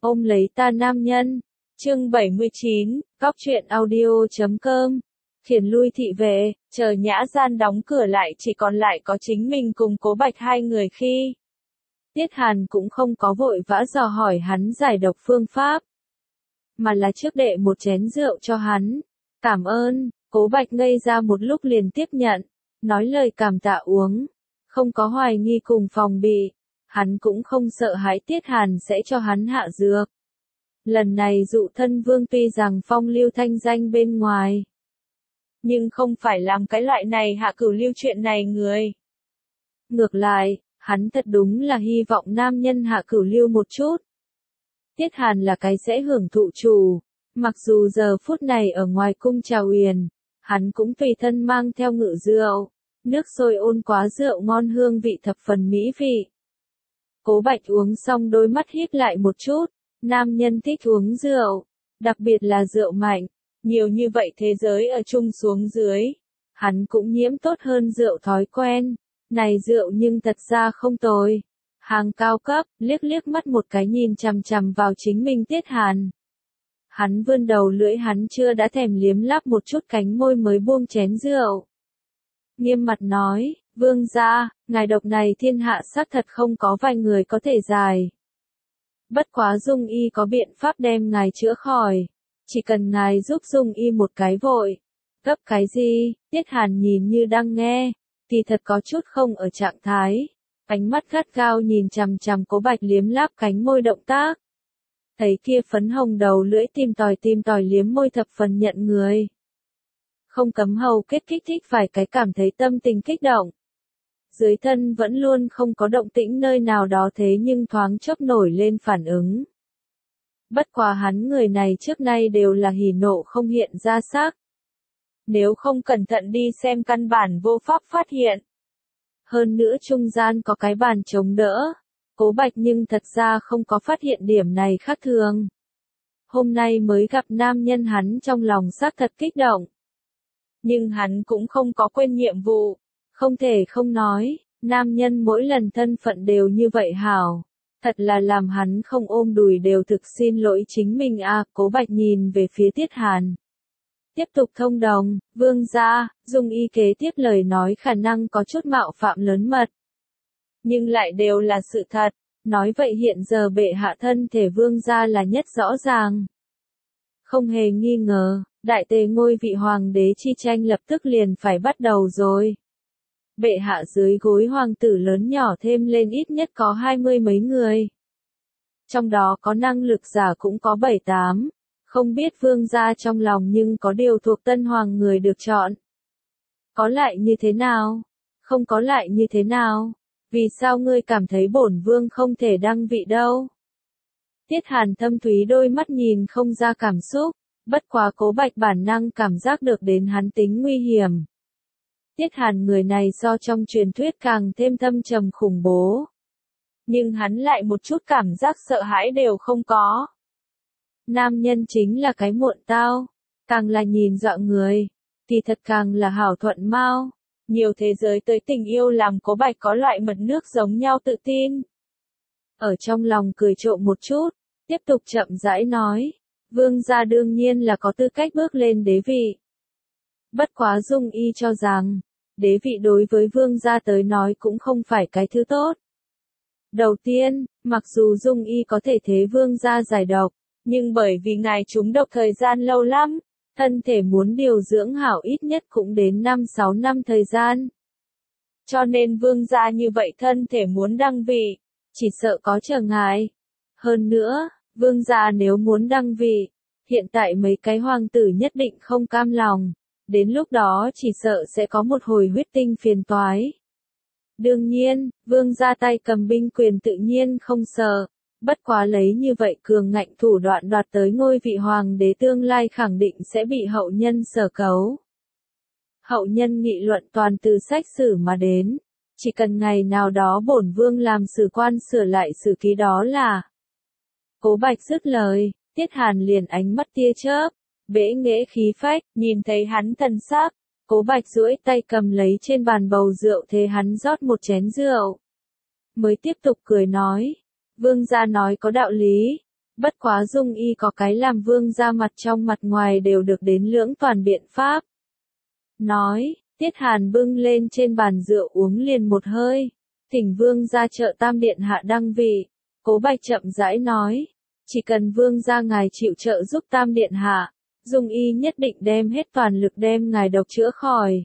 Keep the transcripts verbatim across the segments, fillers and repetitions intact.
Ôm lấy ta nam nhân. Chương bảy mươi chín, Cóc truyện audio chấm com. Khiển lui thị vệ, chờ nhã gian đóng cửa lại chỉ còn lại có chính mình cùng Cố Bạch hai người khi. Tiết Hàn cũng không có vội vã dò hỏi hắn giải độc phương pháp, mà là trước đệ một chén rượu cho hắn. Cảm ơn. Cố Bạch ngây ra một lúc liền tiếp nhận, nói lời cảm tạ uống, không có hoài nghi cùng phòng bị, hắn cũng không sợ hãi Tiết Hàn sẽ cho hắn hạ dược. Lần này dụ thân vương tuy rằng phong lưu thanh danh bên ngoài, nhưng không phải làm cái loại này hạ cửu lưu chuyện này người. Ngược lại, hắn thật đúng là hy vọng nam nhân hạ cửu lưu một chút. Tiết Hàn là cái dễ hưởng thụ chủ, mặc dù giờ phút này ở ngoài cung trà uyển, hắn cũng tùy thân mang theo ngự rượu, nước sôi ôn quá rượu ngon hương vị thập phần mỹ vị. Cố Bạch uống xong đôi mắt híp lại một chút, nam nhân thích uống rượu, đặc biệt là rượu mạnh, nhiều như vậy thế giới ở chung xuống dưới, hắn cũng nhiễm tốt hơn rượu thói quen, này rượu nhưng thật ra không tồi. Hàng cao cấp, liếc liếc mắt một cái nhìn chằm chằm vào chính mình Tiết Hàn. Hắn vươn đầu lưỡi hắn chưa đã thèm liếm láp một chút cánh môi mới buông chén rượu. Nghiêm mặt nói, vương gia, ngài độc này thiên hạ xác thật không có vài người có thể giải. Bất quá Dung Y có biện pháp đem ngài chữa khỏi, chỉ cần ngài giúp Dung Y một cái vội. Gấp cái gì? Tiết Hàn nhìn như đang nghe, thì thật có chút không ở trạng thái. Ánh mắt gắt gao nhìn chằm chằm Cố Bạch liếm láp cánh môi động tác. Thấy kia phấn hồng đầu lưỡi tìm tòi tìm tòi liếm môi thập phần nhận người. Không cấm hầu kết kích thích vài cái cảm thấy tâm tình kích động. Dưới thân vẫn luôn không có động tĩnh nơi nào đó thế nhưng thoáng chốc nổi lên phản ứng. Bất quá hắn người này trước nay đều là hỉ nộ không hiện ra sắc. Nếu không cẩn thận đi xem căn bản vô pháp phát hiện. Hơn nữa trung gian có cái bàn chống đỡ. Cố Bạch nhưng thật ra không có phát hiện điểm này khác thường. Hôm nay mới gặp nam nhân hắn trong lòng xác thật kích động. Nhưng hắn cũng không có quên nhiệm vụ. Không thể không nói, nam nhân mỗi lần thân phận đều như vậy hảo. Thật là làm hắn không ôm đùi đều thực xin lỗi chính mình à. Cố Bạch nhìn về phía Tiết Hàn. Tiếp tục thông đồng, vương gia, Dung Y kế tiếp lời nói khả năng có chút mạo phạm lớn mật. Nhưng lại đều là sự thật, nói vậy hiện giờ bệ hạ thân thể vương gia là nhất rõ ràng. Không hề nghi ngờ, đại tề ngôi vị hoàng đế chi tranh lập tức liền phải bắt đầu rồi. Bệ hạ dưới gối hoàng tử lớn nhỏ thêm lên ít nhất có hai mươi mấy người. Trong đó có năng lực giả cũng có bảy tám. Không biết vương gia trong lòng nhưng có điều thuộc tân hoàng người được chọn. Có lại như thế nào? Không có lại như thế nào? Vì sao ngươi cảm thấy bổn vương không thể đăng vị đâu? Tiết Hàn thâm thúy đôi mắt nhìn không ra cảm xúc, bất quá Cố Bạch bản năng cảm giác được đến hắn tính nguy hiểm. Tiết Hàn người này so trong truyền thuyết càng thêm thâm trầm khủng bố. Nhưng hắn lại một chút cảm giác sợ hãi đều không có. Nam nhân chính là cái muộn tao, càng là nhìn dọa người, thì thật càng là hảo thuận mau. Nhiều thế giới tới tình yêu làm Cố Bạch có loại mật nước giống nhau tự tin. Ở trong lòng cười trộm một chút, tiếp tục chậm rãi nói, vương gia đương nhiên là có tư cách bước lên đế vị. Bất quá Dung Y cho rằng, đế vị đối với vương gia tới nói cũng không phải cái thứ tốt. Đầu tiên, mặc dù Dung Y có thể thế vương gia giải độc, nhưng bởi vì ngài trúng độc thời gian lâu lắm, thân thể muốn điều dưỡng hảo ít nhất cũng đến năm sáu năm thời gian. Cho nên vương gia như vậy thân thể muốn đăng vị, chỉ sợ có trở ngại. Hơn nữa, vương gia nếu muốn đăng vị, hiện tại mấy cái hoàng tử nhất định không cam lòng, đến lúc đó chỉ sợ sẽ có một hồi huyết tinh phiền toái. Đương nhiên, vương gia tay cầm binh quyền tự nhiên không sợ. Bất quá lấy như vậy cường ngạnh thủ đoạn đoạt tới ngôi vị hoàng đế tương lai khẳng định sẽ bị hậu nhân sở cấu. Hậu nhân nghị luận toàn từ sách sử mà đến. Chỉ cần ngày nào đó bổn vương làm sử quan sửa lại sử ký đó là. Cố Bạch dứt lời, Tiết Hàn liền ánh mắt tia chớp, bẽ nghễ khí phách, nhìn thấy hắn thần sắc. Cố Bạch duỗi tay cầm lấy trên bàn bầu rượu thế hắn rót một chén rượu. Mới tiếp tục cười nói. Vương gia nói có đạo lý, Bất quá Dung Y có cái làm vương gia mặt trong mặt ngoài đều được đến lưỡng toàn biện pháp. Nói, Tiết Hàn bưng lên trên bàn rượu uống liền một hơi. Thỉnh vương gia trợ tam điện hạ đăng vị. Cố Bạch chậm rãi nói, chỉ cần vương gia ngài chịu trợ giúp tam điện hạ, Dung Y nhất định đem hết toàn lực đem ngài độc chữa khỏi.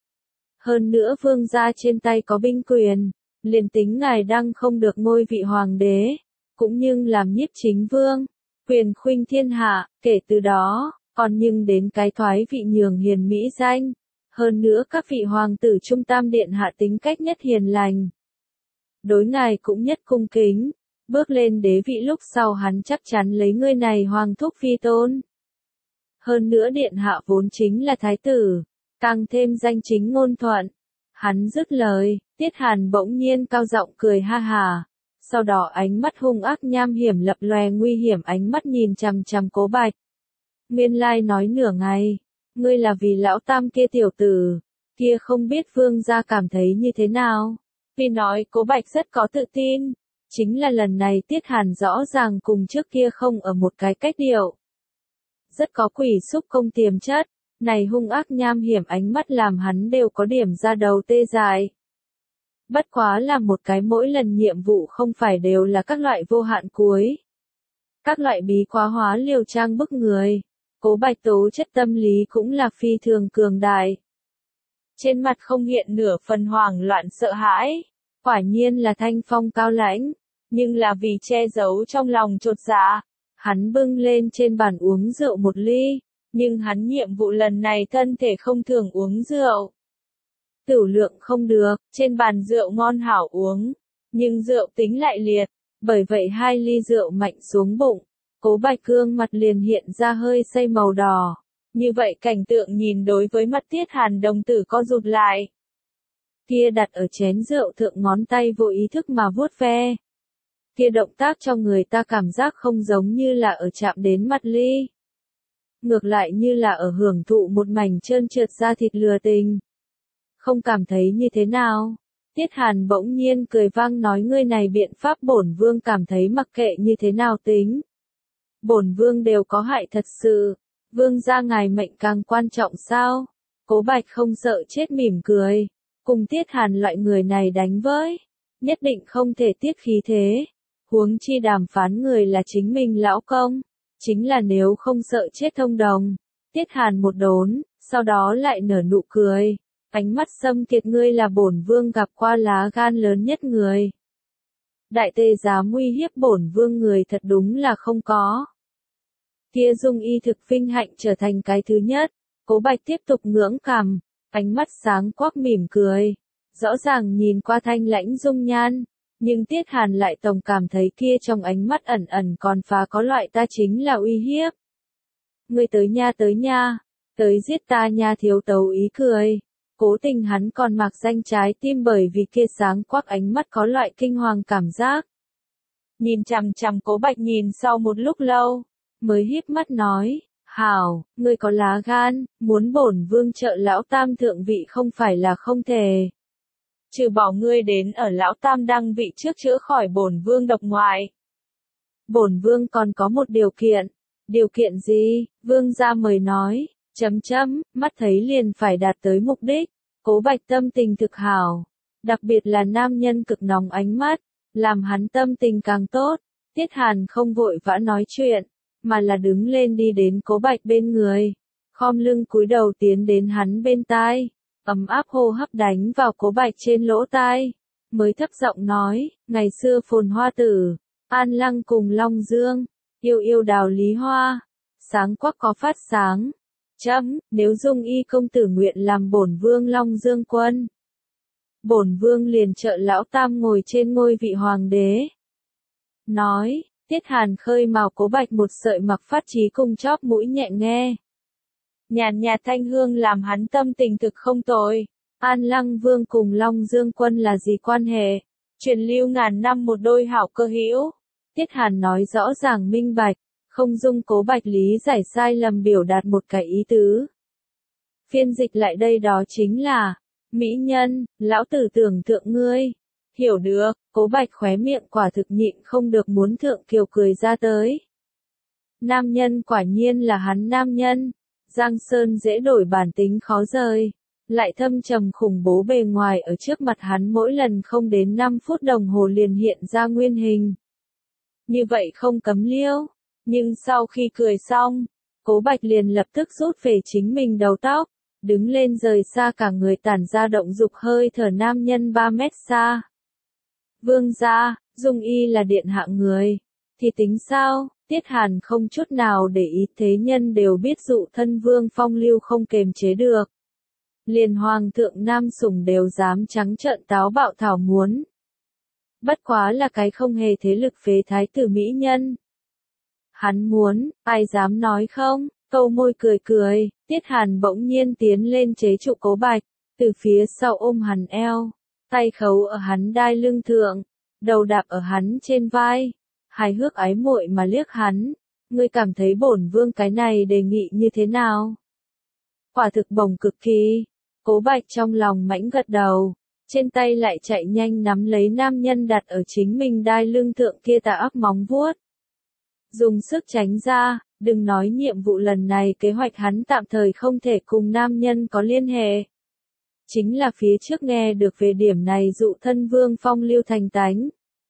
Hơn nữa vương gia trên tay có binh quyền, liền tính ngài đăng không được ngôi vị hoàng đế, cũng nhưng làm nhiếp chính vương, quyền khuynh thiên hạ, kể từ đó, còn nhưng đến cái thoái vị nhường hiền mỹ danh. Hơn nữa các vị hoàng tử trung tam điện hạ tính cách nhất hiền lành. Đối ngài cũng nhất cung kính, bước lên đế vị lúc sau hắn chắc chắn lấy ngươi này hoàng thúc vi tôn. Hơn nữa điện hạ vốn chính là thái tử, càng thêm danh chính ngôn thuận. Hắn dứt lời, Tiết Hàn bỗng nhiên cao giọng cười ha hà. Sau đó ánh mắt hung ác nham hiểm lập lòe nguy hiểm ánh mắt nhìn chằm chằm Cố Bạch. Nguyên lai nói nửa ngày, ngươi là vì lão tam kia tiểu tử, kia không biết vương gia cảm thấy như thế nào. Vì nói Cố Bạch rất có tự tin, chính là lần này Tiết Hàn rõ ràng cùng trước kia không ở một cái cách điệu. Rất có quỷ xúc công tiềm chất, này hung ác nham hiểm ánh mắt làm hắn đều có điểm ra đầu tê dại. Bất quá là một cái mỗi lần nhiệm vụ không phải đều là các loại vô hạn cuối. Các loại bí quá hóa liều trang bức người. Cố Bạch tố chất tâm lý cũng là phi thường cường đại. Trên mặt không hiện nửa phần hoảng loạn sợ hãi. Quả nhiên là thanh phong cao lãnh. Nhưng là vì che giấu trong lòng chột dạ. Hắn bưng lên trên bàn uống rượu một ly. Nhưng hắn nhiệm vụ lần này thân thể không thường uống rượu. Tửu lượng không được, trên bàn rượu ngon hảo uống, nhưng rượu tính lại liệt, bởi vậy hai ly rượu mạnh xuống bụng, Cố Bạch gương mặt liền hiện ra hơi say màu đỏ. Như vậy cảnh tượng nhìn đối với mắt Tiết Hàn đồng tử co rụt lại. Kia đặt ở chén rượu thượng ngón tay vô ý thức mà vuốt ve. Kia động tác cho người ta cảm giác không giống như là ở chạm đến mặt ly. Ngược lại như là ở hưởng thụ một mảnh trơn trượt da thịt lừa tình. Không cảm thấy như thế nào? Tiết Hàn bỗng nhiên cười vang nói ngươi này biện pháp bổn vương cảm thấy mặc kệ như thế nào tính. Bổn vương đều có hại thật sự. Vương gia ngài mệnh càng quan trọng sao? Cố Bạch không sợ chết mỉm cười. Cùng Tiết Hàn loại người này đánh với. Nhất định không thể tiết khí thế. Huống chi đàm phán người là chính mình lão công. Chính là nếu không sợ chết thông đồng. Tiết Hàn một đốn, sau đó lại nở nụ cười. Ánh mắt xâm kiệt ngươi là bổn vương gặp qua lá gan lớn nhất người. Đại tề dám uy hiếp bổn vương người thật đúng là không có. Kia Dung Y thực vinh hạnh trở thành cái thứ nhất. Cố Bạch tiếp tục ngưỡng cằm, ánh mắt sáng quắc mỉm cười. Rõ ràng nhìn qua thanh lãnh dung nhan, nhưng Tiết Hàn lại tổng cảm thấy kia trong ánh mắt ẩn ẩn còn phá có loại ta chính là uy hiếp. Ngươi tới nha tới nha, tới giết ta nha thiếu tấu ý cười. Cố tình hắn còn mặc danh trái tim bởi vì kia sáng quắc ánh mắt có loại kinh hoàng cảm giác. Nhìn chằm chằm Cố Bạch nhìn sau một lúc lâu, mới híp mắt nói, hảo, ngươi có lá gan, muốn bổn vương trợ lão tam thượng vị không phải là không thể. Trừ bỏ ngươi đến ở lão tam đăng vị trước chữa khỏi bổn vương độc ngoại. Bổn vương còn có một điều kiện. Điều kiện gì? Vương gia mời nói. Chấm chấm, mắt thấy liền phải đạt tới mục đích. Cố Bạch tâm tình thực hảo. Đặc biệt là nam nhân cực nóng ánh mắt, làm hắn tâm tình càng tốt. Tiết Hàn không vội vã nói chuyện, mà là đứng lên đi đến Cố Bạch bên người. Khom lưng cúi đầu tiến đến hắn bên tai. Ấm áp hô hấp đánh vào Cố Bạch trên lỗ tai. Mới thấp giọng nói, ngày xưa phồn hoa tử, An Lăng cùng Long Dương, yêu yêu đào lý hoa. Sáng quắc có phát sáng. Chấm, nếu Dung Y công tử nguyện làm bổn vương Long Dương quân. Bổn vương liền trợ lão tam ngồi trên ngôi vị hoàng đế. Nói, Tiết Hàn khơi mào Cố Bạch một sợi mặc phát trí cùng chóp mũi nhẹ nghe. Nhàn nhạt thanh hương làm hắn tâm tình thực không tồi. An Lăng vương cùng Long Dương quân là gì quan hệ? Truyền lưu ngàn năm một đôi hảo cơ hữu. Tiết Hàn nói rõ ràng minh bạch. Không dung Cố Bạch lý giải sai lầm biểu đạt một cái ý tứ. Phiên dịch lại đây đó chính là, mỹ nhân, lão tử tưởng tượng ngươi. Hiểu được, Cố Bạch khóe miệng quả thực nhịn không được muốn thượng kiều cười ra tới. Nam nhân quả nhiên là hắn nam nhân. Giang Sơn dễ đổi bản tính khó rời. Lại thâm trầm khủng bố bề ngoài ở trước mặt hắn mỗi lần không đến năm phút đồng hồ liền hiện ra nguyên hình. Như vậy không cấm liêu. Nhưng sau khi cười xong, Cố Bạch liền lập tức rút về chính mình đầu tóc, đứng lên rời xa cả người tản ra động dục hơi thở nam nhân ba mét xa. Vương gia, Dung Y là điện hạ người, thì tính sao? Tiết Hàn không chút nào để ý, thế nhân đều biết dụ thân Vương phong lưu không kềm chế được. Liền hoàng thượng nam sủng đều dám trắng trợn táo bạo thảo muốn. Bất quá là cái không hề thế lực phế thái tử mỹ nhân. Hắn muốn, ai dám nói không? Câu môi cười cười, Tiết Hàn bỗng nhiên tiến lên chế trụ Cố Bạch, từ phía sau ôm hắn eo, tay khấu ở hắn đai lưng thượng, đầu đạp ở hắn trên vai, hài hước ái muội mà liếc hắn, ngươi cảm thấy bổn vương cái này đề nghị như thế nào? Quả thực bồng cực kỳ. Cố Bạch trong lòng mãnh gật đầu, trên tay lại chạy nhanh nắm lấy nam nhân đặt ở chính mình đai lưng thượng kia tà ác móng vuốt. Dùng sức tránh ra, đừng nói nhiệm vụ lần này kế hoạch hắn tạm thời không thể cùng nam nhân có liên hệ. Chính là phía trước nghe được về điểm này dụ thân Vương phong lưu thành tánh.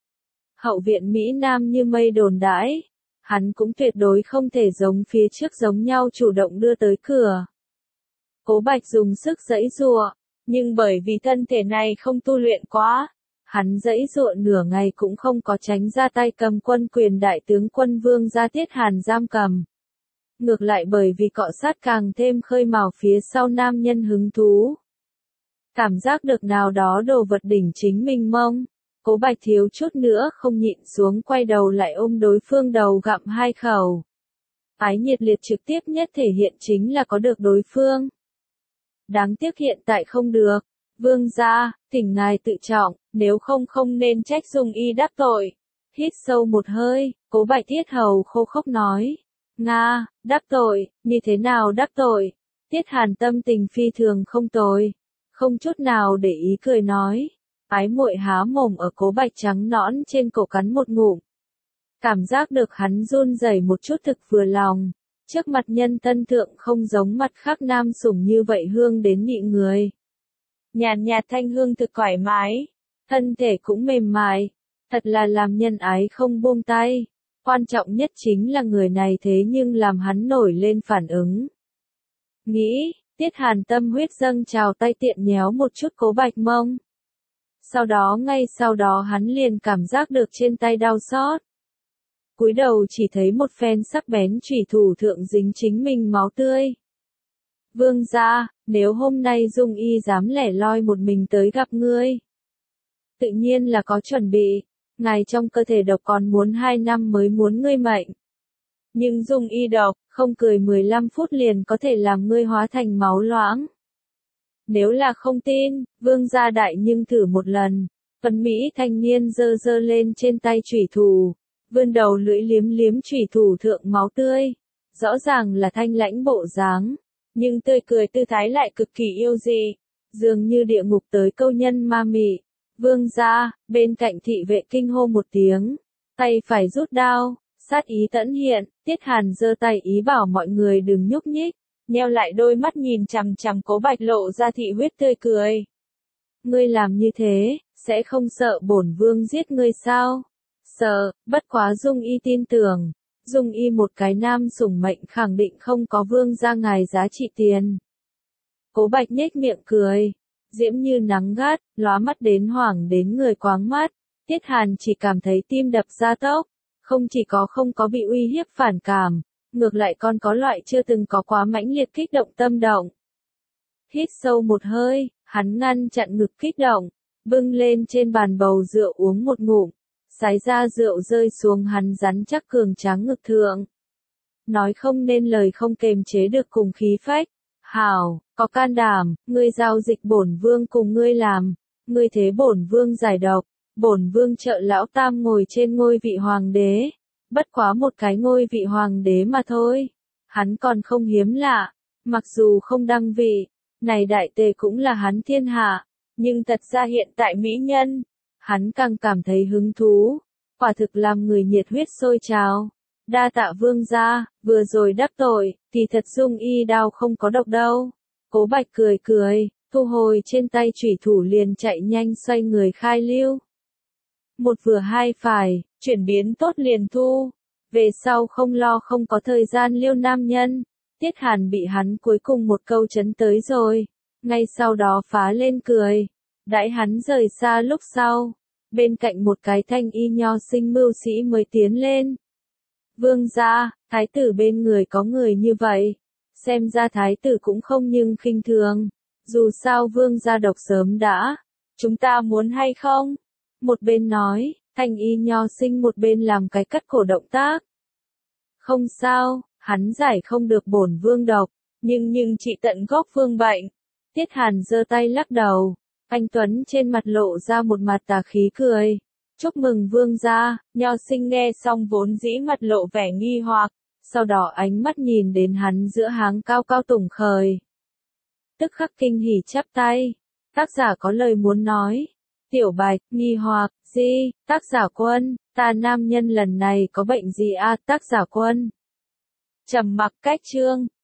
Hậu viện Mỹ Nam như mây đồn đãi, hắn cũng tuyệt đối không thể giống phía trước giống nhau chủ động đưa tới cửa. Cố Bạch dùng sức giãy giụa, nhưng bởi vì thân thể này không tu luyện quá, hắn giãy giụa nửa ngày cũng không có tránh ra tay cầm quân quyền đại tướng quân Vương gia Tiết Hàn giam cầm. Ngược lại bởi vì cọ sát càng thêm khơi mào phía sau nam nhân hứng thú. Cảm giác được nào đó đồ vật đỉnh chính mình mông, Cố Bạch thiếu chút nữa không nhịn xuống quay đầu lại ôm đối phương đầu gặm hai khẩu. Ái nhiệt liệt trực tiếp nhất thể hiện chính là có được đối phương. Đáng tiếc hiện tại không được. Vương gia, thỉnh ngài tự trọng, nếu không không nên trách Dung Y đáp tội. Hít sâu một hơi, Cố Bạch Tiết hầu khô khốc nói. Nga, đáp tội, như thế nào đáp tội? Tiết Hàn tâm tình phi thường không tồi. Không chút nào để ý cười nói. Ái muội há mồm ở Cố Bạch trắng nõn trên cổ cắn một ngụm. Cảm giác được hắn run rẩy một chút thực vừa lòng. Trước mặt nhân thân thượng không giống mặt khác nam sủng như vậy hương đến nhị người. Nhàn nhạt thanh hương thực thoải mái, thân thể cũng mềm mại, thật là làm nhân ái không buông tay. Quan trọng nhất chính là người này thế nhưng làm hắn nổi lên phản ứng. Nghĩ, Tiết Hàn tâm huyết dâng trào tay tiện nhéo một chút Cố Bạch mông. Sau đó ngay sau đó hắn liền cảm giác được trên tay đau xót. Cúi đầu chỉ thấy một phen sắc bén chủy thủ thượng dính chính mình máu tươi. Vương gia, nếu hôm nay Dung Y dám lẻ loi một mình tới gặp ngươi, tự nhiên là có chuẩn bị, ngài trong cơ thể độc còn muốn hai năm mới muốn ngươi mệnh. Nhưng Dung Y độc, không cười mười lăm phút liền có thể làm ngươi hóa thành máu loãng. Nếu là không tin, vương gia đại nhưng thử một lần. Tuấn Mỹ thanh niên giơ giơ lên trên tay chủy thủ, vươn đầu lưỡi liếm liếm chủy thủ thượng máu tươi. Rõ ràng là thanh lãnh bộ dáng, nhưng tươi cười tư thái lại cực kỳ yêu dị, dường như địa ngục tới câu nhân ma mị. Vương gia, bên cạnh thị vệ kinh hô một tiếng, tay phải rút đao, sát ý tẫn hiện. Tiết Hàn giơ tay ý bảo mọi người đừng nhúc nhích, nheo lại đôi mắt nhìn chằm chằm Cố Bạch lộ ra thị huyết tươi cười. Ngươi làm như thế, sẽ không sợ bổn vương giết ngươi sao? Sợ, bất quá Dung Y tin tưởng, Dung Y một cái nam sủng mệnh khẳng định không có vương gia ngài giá trị tiền. Cố Bạch nhếch miệng cười, diễm như nắng gắt, lóa mắt đến hoảng đến người quáng mắt. Tiết Hàn chỉ cảm thấy tim đập ra tốc, không chỉ có không có bị uy hiếp phản cảm, ngược lại còn có loại chưa từng có quá mãnh liệt kích động tâm động. Hít sâu một hơi, hắn ngăn chặn ngực kích động, bưng lên trên bàn bầu rượu uống một ngụm, sái ra rượu rơi xuống hắn rắn chắc cường tráng ngực thượng. Nói không nên lời không kềm chế được cùng khí phách. Hảo, có can đảm, ngươi giao dịch bổn vương cùng ngươi làm, ngươi thế bổn vương giải độc, bổn vương trợ lão tam ngồi trên ngôi vị hoàng đế, bất quá một cái ngôi vị hoàng đế mà thôi. Hắn còn không hiếm lạ, mặc dù không đăng vị, này đại tề cũng là hắn thiên hạ, nhưng thật ra hiện tại mỹ nhân, hắn càng cảm thấy hứng thú, quả thực làm người nhiệt huyết sôi trào. Đa tạ vương gia, vừa rồi đắc tội, thì thật dung y đao không có độc đâu. Cố Bạch cười cười, thu hồi trên tay chủy thủ liền chạy nhanh xoay người khai lưu. Một vừa hai phải, chuyển biến tốt liền thu. Về sau không lo không có thời gian liêu nam nhân. Tiết Hàn bị hắn cuối cùng một câu chấn tới rồi. Ngay sau đó phá lên cười. Đãi hắn rời xa lúc sau. Bên cạnh một cái thanh y nho sinh mưu sĩ mới tiến lên. Vương gia, thái tử bên người có người như vậy. Xem ra thái tử cũng không nhưng khinh thường. Dù sao vương gia độc sớm đã. Chúng ta muốn hay không? Một bên nói, thanh y nho sinh một bên làm cái cắt cổ động tác. Không sao, hắn giải không được bổn vương độc, nhưng nhưng trị tận gốc vương bệnh. Tiết Hàn giơ tay lắc đầu, anh Tuấn trên mặt lộ ra một mặt tà khí cười. Chúc mừng vương gia, nho sinh nghe xong vốn dĩ mặt lộ vẻ nghi hoặc, sau đó ánh mắt nhìn đến hắn giữa háng cao cao tủng khởi. Tức khắc kinh hỉ chắp tay, tác giả có lời muốn nói. Tiểu Bạch, nghi hoặc, gì, tác giả Quân, ta nam nhân lần này có bệnh gì a? Tác giả Quân. Trầm mặc cách chương.